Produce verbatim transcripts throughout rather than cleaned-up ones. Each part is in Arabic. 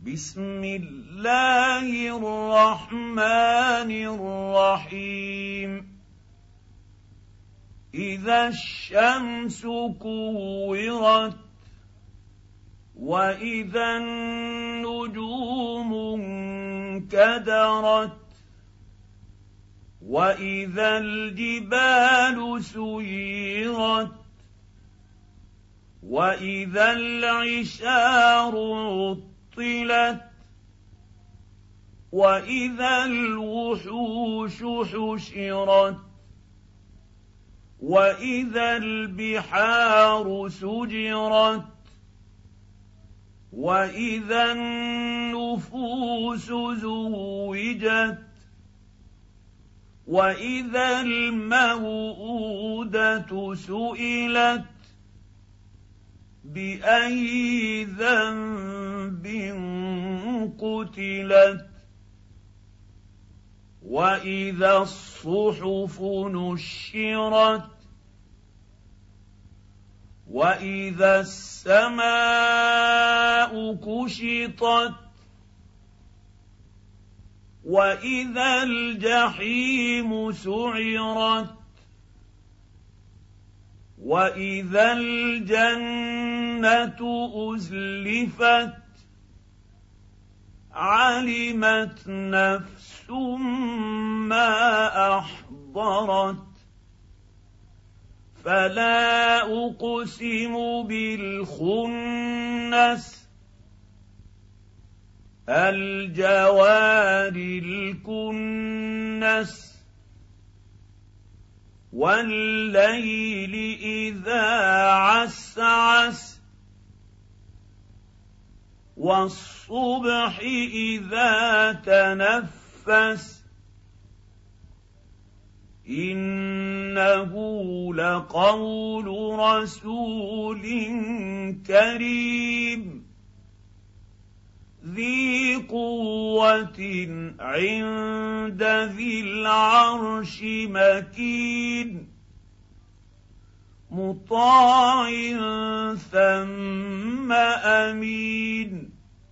بسم الله الرحمن الرحيم إذا الشمس كورت وإذا النجوم انكدرت وإذا الجبال سيرت وإذا العشار عطلت وإذا الوحوش حشرت وإذا البحار سجرت وإذا النفوس زوجت وإذا الموءودة سئلت بأي ذنب قتلت وإذا الصحف نشرت وإذا السماء كشطت وإذا الجحيم سعرت وإذا الجنة أزلفت علمت نفس ما أحضرت فلا أقسم بالخنس الجوار الكنس والليل إذا عسعس والصبح إذا تنفس إنه لقول رسول كريم ذي قوة عند ذي العرش مكين مطاع ثم أمين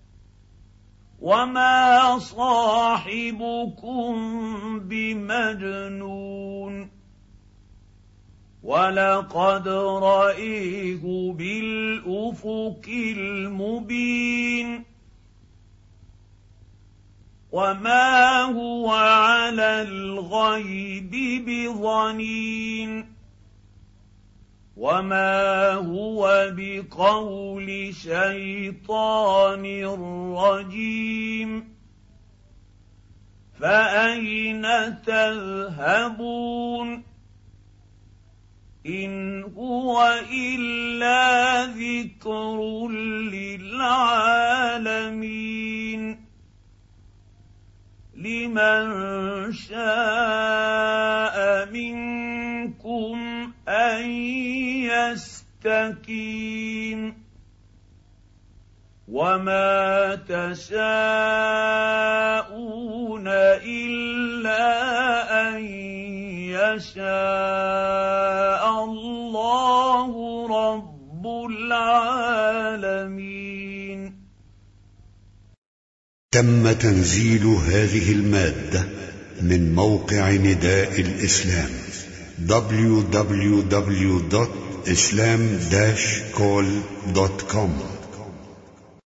وما صاحبكم بمجنون ولقد رأيه بالأفق المبين وما هو على الغيب بضنين وما هو بقول شيطان رجيم فأين تذهبون إن هو إلا ذكر للعالمين لمن شاء منكم أن يستقيم وما تشاءون إلا أن يشاء الله رب العالمين. تم تنزيل هذه المادة من موقع نداء الإسلام دبليو دبليو دبليو دوت إسلام داش كول دوت كوم.